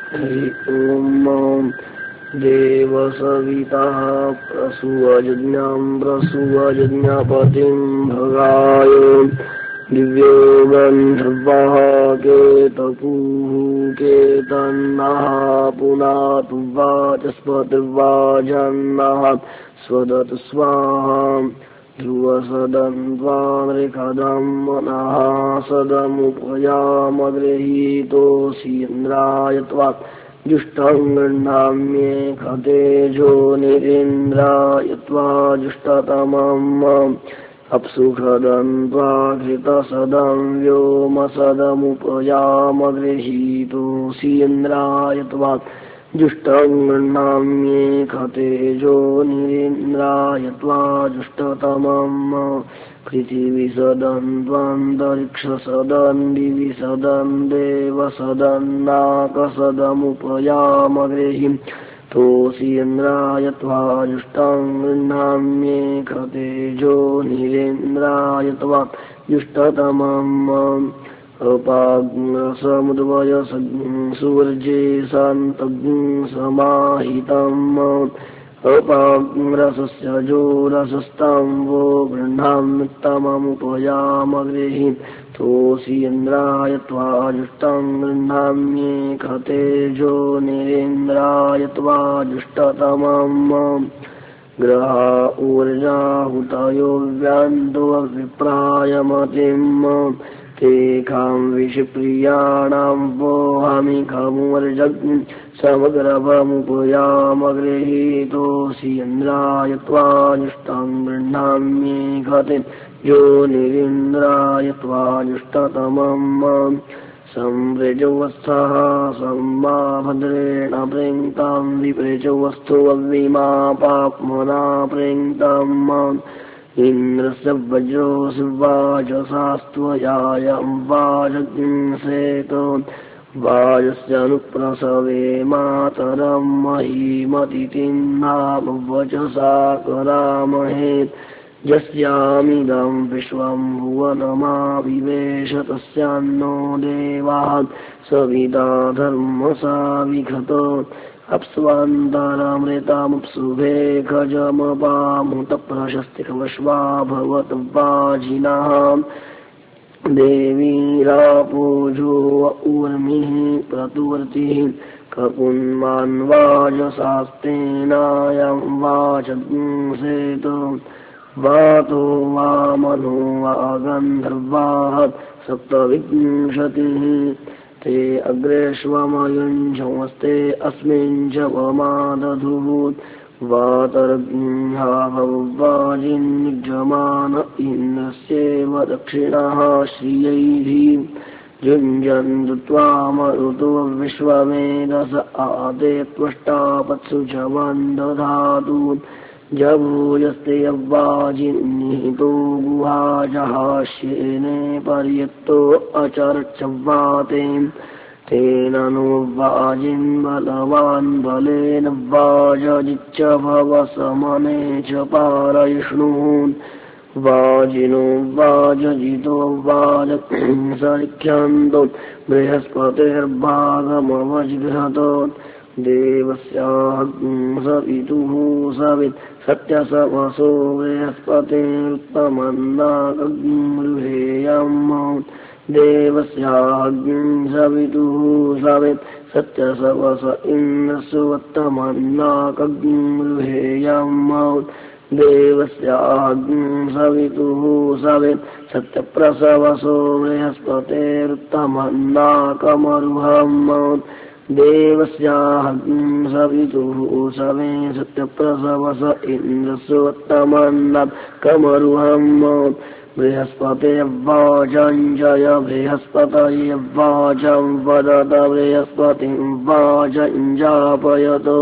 ॐ देवसवितः प्रसूवजज्ञापतिं भगाय दिव्यो गन्धर्वः केतपुः केतन्नः पुनातु वाचस्पतिर्वाजन्नः स्वदतु स्वाहा ध्रुवसदन्त्वामृखदं मनः सदमुपयामगृहीतोऽसि इन्द्राय त्वा जुष्टं गृह्णाम्ये खतेजो निरीन्द्राय त्वा जुष्टतमम् अप्सुखदन्त्वा घृतसदं व्योमसदमुपयामगृहीतोऽसि इन्द्राय त्वा जुष्टं गृह्णाम्ये खतेजो निरीन्द्राय त्वा जुष्टतमम् पृथिवीसदन्त्वान्तरिक्षसदन् दिविसदन् देवसदन्नाकसदमुपयामगृहीतोऽसि इन्द्राय त्वा जुष्टं गृह्णाम्ये खतेजो निरीन्द्राय त्वा जुष्टतमम् अपाग्रसमुद्वय सुवर्जे शान्तग्ं समाहितम् अपाग्रसस्य जोरसस्ताम्बो गृह्णाम्युत्तममुपयामगृहीतोऽसि इन्द्राय त्वा जुष्टं गृह्णाम्ये खतेजो निरीन्द्राय त्वा जुष्टतमम् ग्रहा ऊर्जाहुतयो व्यान्तो विप्रायमतिम् तेखां विषप्रियाणां वोहामिखमुर्जग्ं समग्रभमुपयामगृहीतोऽसि इन्द्राय त्वा जुष्टं गृह्णाम्ये खतेजो निरीन्द्राय त्वा जुष्टतमम् संवृजवस्थः संवाभद्रेण प्रेङ्क्तां विप्रजवस्थो अव्विमापाप्मना प्रेङ्क्तम् इन्द्रस्य वज्रो वाजसास्त्वयायं वाजगिंसेतो वाजस्यानुप्रसवे मातरं महीमतिथिन्नाम वचसा करामहे यस्यामिदं विश्वं भुवनमाविवेश तस्यान्नो देवाः सविता धर्मसाविखतो अप्स्वान्तरामृतामुप्सुभे खजमपामुतप्रशस्तिकवश्वा भवत वाजिनः देवीरापोजो ऊर्मिः प्रतुवर्तिः कपुन्मान्वाजसास्तेनायं वाचग्ंसेतो वातो वामनो वा गन्धर्वाः सप्तविंशतिः ते अग्रेष्वमयुञ्जमस्ते अस्मिन् जवमादधुः वातर्गृह्णाभवाजिन्निजमान इन्द्रस्येव दक्षिणः श्रियैः युञ्जन्तु त्वामरुतो विश्वमेधस आदे त्वष्टापत्सु जवन्दधातु जभूयस्ते अव्वाजिन्निहितो गुहाजहास्येने पर्यत्तो अचर्चव्वाते तेन नो वाजिन् बलवान् बलेन वाजजिच्च भव समने च पारयिष्णुः वाजिनो वाजजितो वाजसरिख्यन्तो बृहस्पतिर्भागमवजिघ्रतो देवस्याग्ंसवितुः सवित् सत्यसवसो बृहस्पतिरुत्तमन्नाकगृहेयम् देवस्याग्ंसवितुः सवित् सत्यसवस इन्द्रस्योत्तमन्नाकगृहेयम् देवस्याग्ंसवितुः सवित् सत्यप्रसवसो बृहस्पतिरुत्तमन्नाकमरुहम् देवस्याग्ंसवितुः सवे सत्यप्रसवस इन्द्रस्योत्तमन्नाकमरुहम् बृहस्पतिर्वाजञ्जय बृहस्पतयेवाजं वदत बृहस्पतिं वाजञ्जापयतो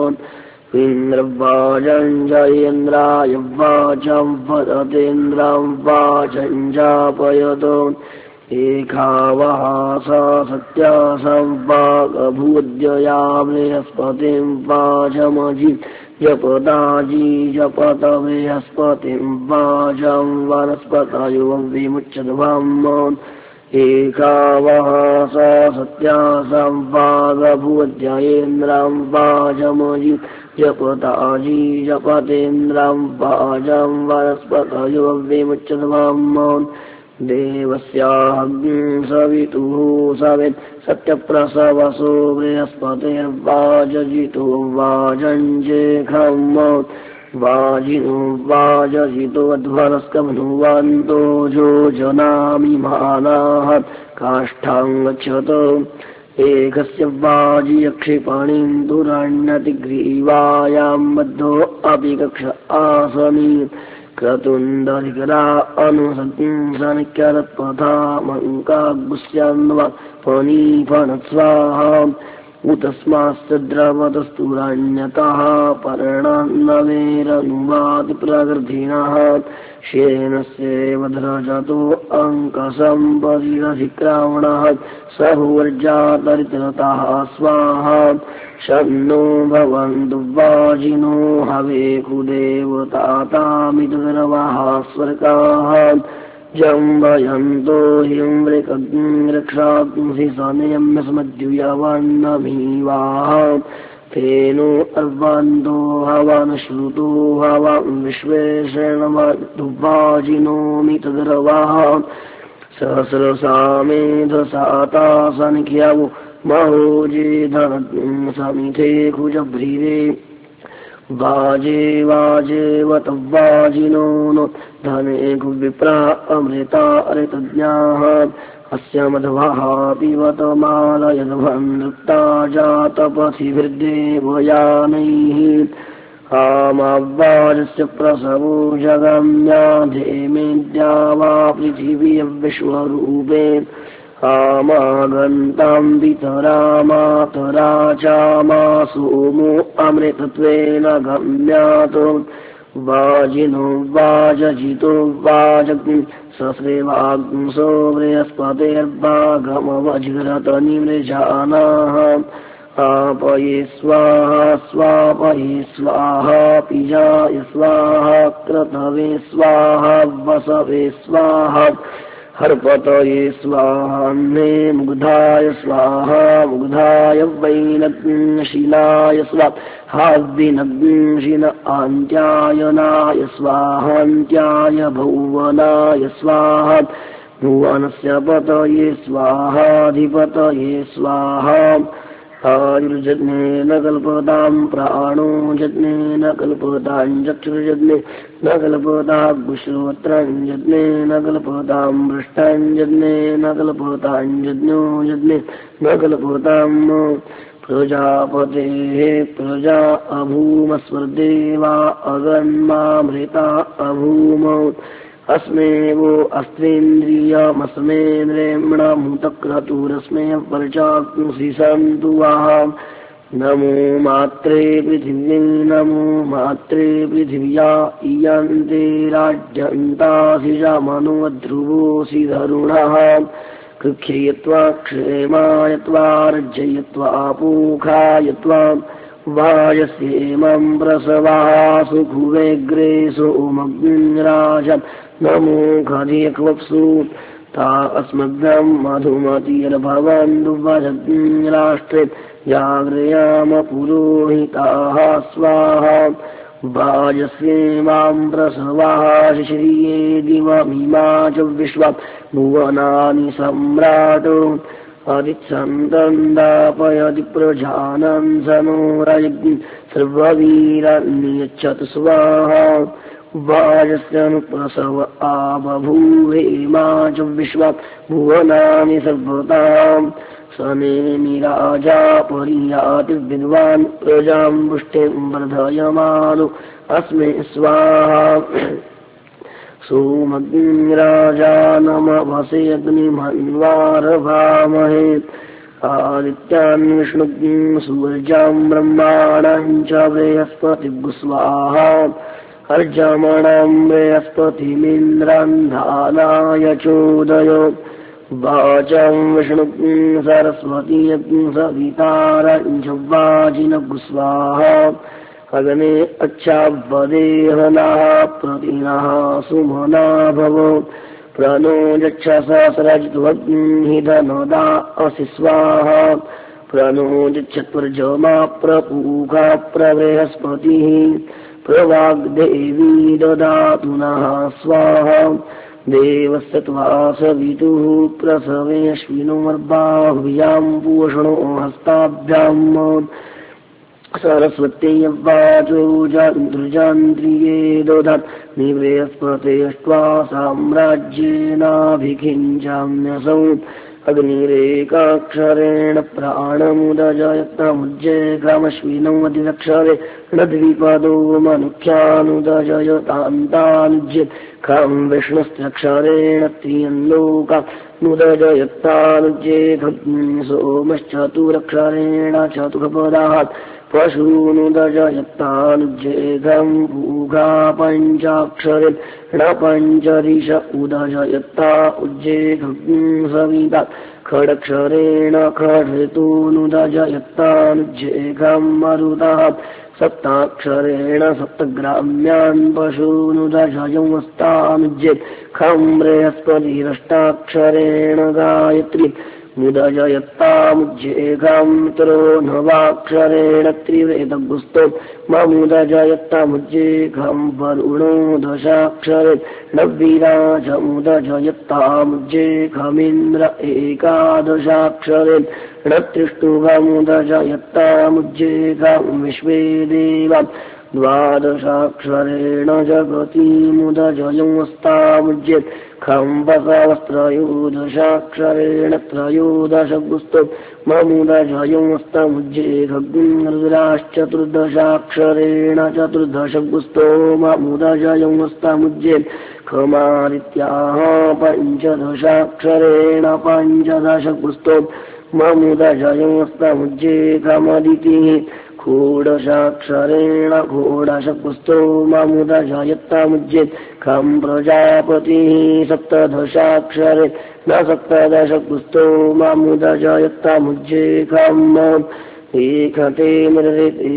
इन्द्रवाजञ्जयेन्द्राय वाचं वदतेन्द्रं वाजञ्जापयतो एकावः सा सत्या संवागभूद्यया बृहस्पतिं वाजमजि जपदाजी जपत बृहस्पतिं वाजं वनस्पतयो विमुच्यध्वम् एकावः सा सत्यासां वागभूवद्ययेन्द्रां वाजमजि जपताजी जपतेन्द्रां वाजं वनस्पतयो विमुच्यतवाम् देवस्याग्निं सवितुः सवेत् सत्यप्रसवसो बृहस्पतिर्वाजजितो वाजञ्जेखं वाजिनो वाजजितो ध्वरस्कमनुवन्तो जो जनामिमानाः काष्ठां गच्छत एकस्य वाजियक्षिपणिं दुरण्यतिग्रीवायां बद्धो अपि कक्ष आसमी क्रतुन्दधिकरा अनुसंसनिक्यरत्पथा मङ्कागुस्यान्वा फणीफणस्वाहा उतस्मास्य द्रवतस्तुरण्यतः पर्णान्नवेरनुवाति प्रगर्धिनः शेनस्येव द्रजतो अङ्कसम्पदिरधिक्रामणः सहुवर्जातरितरतः स्वाहा शन्नो भवन्तु वाजिनो हवेकु देवतातामितुर्वः स्वर्गाः जम्बयन्तो हिं रक्षांसि सनयम्यस्मद्युयवन्नमीवाः तेनो अर्वन्तो हवनश्रुतो हवं विश्वेशेणमद्वाजिनोमितुर्वः सहस्रसामेधसाता सनिख्यवो महोजे धन समिथे कुजभ्रीरे वाजे वाजेवत वाजिनो नो धने कुविप्रा अमृता अरितज्ञाः अस्य मध्वः पिबत मालयद्भन्नृप्ता जातपथिभिर्देवयानैः आमावाजस्य प्रसवो जगम्याधेमेद्या वा पृथिवी विश्वरूपे आमागन्तां वितरा मातरा चामा सोमो अमृतत्वेन गम्यातो वाजिनो वाजजितो वाजग्नि सस्रेवाग्ंसो बृहस्पतिर्वागमवज्रतनिमृजानाः आपये स्वाहा स्वापये स्वाहा पिजाय स्वाहा क्रतवे स्वाहा वसवे स्वाहा हर्पतये स्वाहान्ने मुग्धाय स्वाहा मुग्धाय वैनग्शिलाय स्वाहाविनग्शिन आन्त्यायनाय स्वाहान्त्याय भुवनाय स्वाहा भुवनस्य पतये स्वाहाधिपतये स्वाहा आयुर्जज्ञेन कल्पतां प्राणो जज्ञेन कल्पतां चक्षुर्जज्ञेन कल्पताग्श्रोत्रं जज्ञेन कल्पतां मृष्टं जज्ञेन कल्पतां जज्ञो जज्ञेन कल्पतां प्रजापतेः प्रजा अभूमस्वर्देवा अगन्मामृता अभूम अस्मे वो अस्त्रेन्द्रियमस्मेन्द्रेम्णमुतक्रतुरस्मे वर्चाग्ंसि सन्तु वः नमो मात्रे पृथिव्यै नमो मात्रे पृथिव्या इयन्ते राज्यन्तासिजमनुध्रुवोऽसि धरुणः कृख्ययत्वा क्षेमायत्वा रज्जयत्वा पूखायत्वा वायस्येमं प्रसवः सुखुवेग्रे सोमग्निराज नमो खदिक्वप्सु ता अस्मभ्यं मधुमतिर्भवन्तु वजग्निराष्ट्रे जाग्रयाम पुरोहिताः स्वाहा वाजस्येमां प्रसवः शिश्रिये दिवमिमा च विश्वा भुवनानि सम्राट् अदिच्छन्दन्दापयति प्रजानं सनोरयज्ञ सर्ववीरान्यच्छतु स्वाहा वाजस्यनुप्रसव आबभूवेमा च विश्वा भुवनानि सर्वतां सनेमि राजा परियाति विद्वान् प्रजां पुष्टिं वर्धयमानो अस्मे स्वाहा सोमग्निराजानमवसे अग्निमन्वारभामहे आदित्यान् विष्णुग्निं सूर्यां ब्रह्माणां च बृहस्पतिभ्यो स्वाहा अर्जमणं बृहस्पतिमिन्द्रान्धानाय चोदय वाचं विष्णुग्निं सरस्वती सवितारं च वाजिनभ्यो स्वाहा अग्ने अच्छावदेहनः प्रतिनः सुमना भव प्रणो यच्छसरजित्वग्निः धनदा असि स्वाहा प्रणो यच्छत्वर्जमा प्रपूखा प्रबृहस्पतिः प्रवाग्देवी ददातु नः स्वाहा देवस्य त्वा सवितुः प्रसवेऽश्विनोर्बाहुभ्यां पूषणो हस्ताभ्याम् सरस्वत्यं वाचो जान्द्रिये ददात् निबृहस्पतेष्ट्वा साम्राज्येनाभिखिञ्चाम्यसौ अग्निरेकाक्षरेण प्राणमुदजयत्तमुज्जयग्रामश्विनौ अधिरक्षरे णद्विपदो मनुख्यानुदजयतान्तानुज्येत् खं विष्णुस्त्यक्षरेण त्रियल्लोकानुदजयत्तानुज्येत् सोमश्चतुरक्षरेण चतुर्पदात् पशूनुदजयत्तानुज्येघं पूघा पञ्चाक्षरे ण पञ्चरिष उदजयत्ता उज्जेघं सविता खडक्षरेण खडऋतूनुदजयत्तानुज्येघं मरुतः सप्ताक्षरेण सप्तग्राम्यान् पशूनुदजयंस्तानुज्येत् खं बृहस्पतिरष्टाक्षरेण गायत्री मुदजयत्तामुज्जेघं मित्रो नवाक्षरेण त्रिवेदगुस्तो ममुदजयत्तामुज्जेघं वरुणो दशाक्षरे नव्विराजमुदजयत्तामुज्जेघमिन्द्र एकादशाक्षरे णत्रिष्टुभमुदजयत्तामुज्जेघं विश्वे देवा द्वादशाक्षरेण जगतीमुदजयंस्तामुज्येत् खं बसवस्त्रयोदशाक्षरेण त्रयोदशगुस्तो ममुदजयंस्तमुज्जेघरुद्राश्चतुर्दशाक्षरेण चतुर्दशगुस्तो ममुदजयंस्तमुज्येत् खमादित्याः पञ्चदशाक्षरेण पञ्चदशगुस्तो ममुदजयंस्तमुज्जेघमदितिः षोडशाक्षरेण षोडशगुस्तो ममुदजयत्तामुज्येत् खं प्रजापतिः सप्तदशाक्षरे न सप्तदशगुस्तो ममुदजयत्तामुज्जेघम् एकते मृते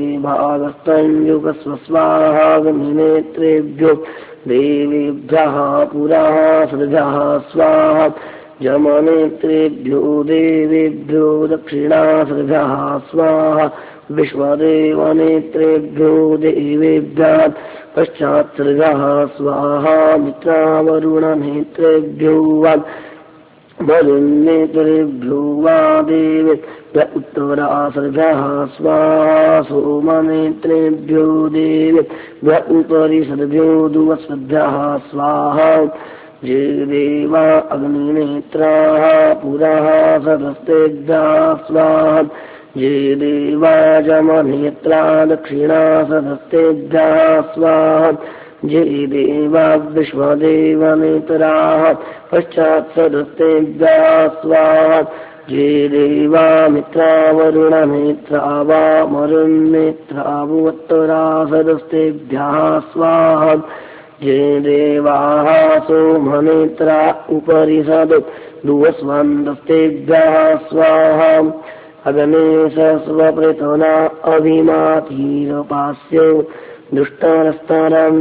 भागस्तञ्जुगस्वस्वाहाग्निनेत्रेभ्यो देवेभ्यः पुरः सद्भ्यः स्वाहा जमनेत्रेभ्यो देवेभ्यो दक्षिणा सद्भ्यः स्वाहा विश्वदेवनेत्रेभ्यो देवेभ्यः पश्चात्सर्गः स्वाहा मित्रावरुणनेत्रेभ्यो वा वरुणनेत्रेभ्यो वा देवेभ्य उत्तरासर्गः स्वाहा सोमनेत्रेभ्यो देवेभ्य उपरिसर्भ्यो दुवस्वद्भ्यः स्वाहा ये देवा अग्निनेत्राः पुरः सदस्तेभ्यः स्वाहा ये देवा जमनेत्रा दक्षिणा सदस्तेभ्यः स्वाहा ये देवा विश्वदेवनेत्राः पश्चात् सदस्तेभ्यः स्वाहा ये देवा मित्रावरुणनेत्रा वा मरुन्नेत्रा वुत्तरा सदस्तेभ्यः स्वाहा ये देवाः सोमनेत्रा उपरि दुवस्वन्दस्तेभ्यः स्वाहा अग्ने स्वप्रेतना अभिमातीरपास्यो दुष्टरस्तरं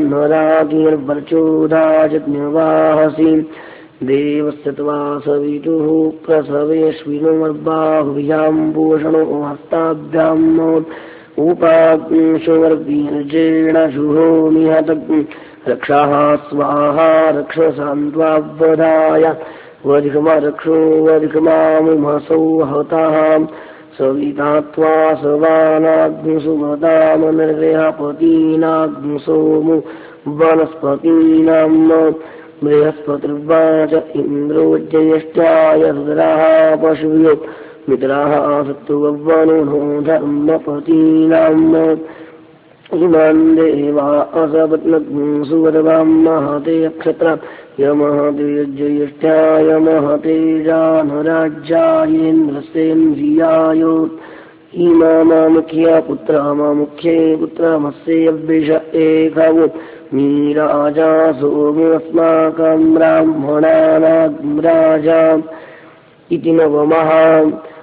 नरागिर्वर्चोदाजज्ञवाहसि देवस्य त्वा सवितुः प्रसवेऽश्विनोर्बाहुभ्यां पूषणो हस्ताभ्याम् उपाग्निशुवर्गीर्जेण शुभोमिहतग् रक्षाः स्वाहा रक्षसान्त्वावधाय वधिकमरक्षो वधिकमामुमसौ हतः सविता त्वा सवानाग्निसुमदामनिर्देहपतीनाग्निसोमु वनस्पतीनाम् बृहस्पतिर्वाच इन्द्रो ज्येष्ठाय रुद्राः पशुभ्यो मित्राः सत्तुवनो धर्मपतीनाम् इमान् देवा असपत्नग्ं सुवदवां महते अक्षत्र यमहते ज्येष्ठाय महते जानराज्यायेन्द्रस्येन्द्रियाय इमामुख्य पुत्रमामुख्ये पुत्रमस्य विष एकवो मीराजा सोमस्माकं ब्राह्मणानां राजा इति नवमः।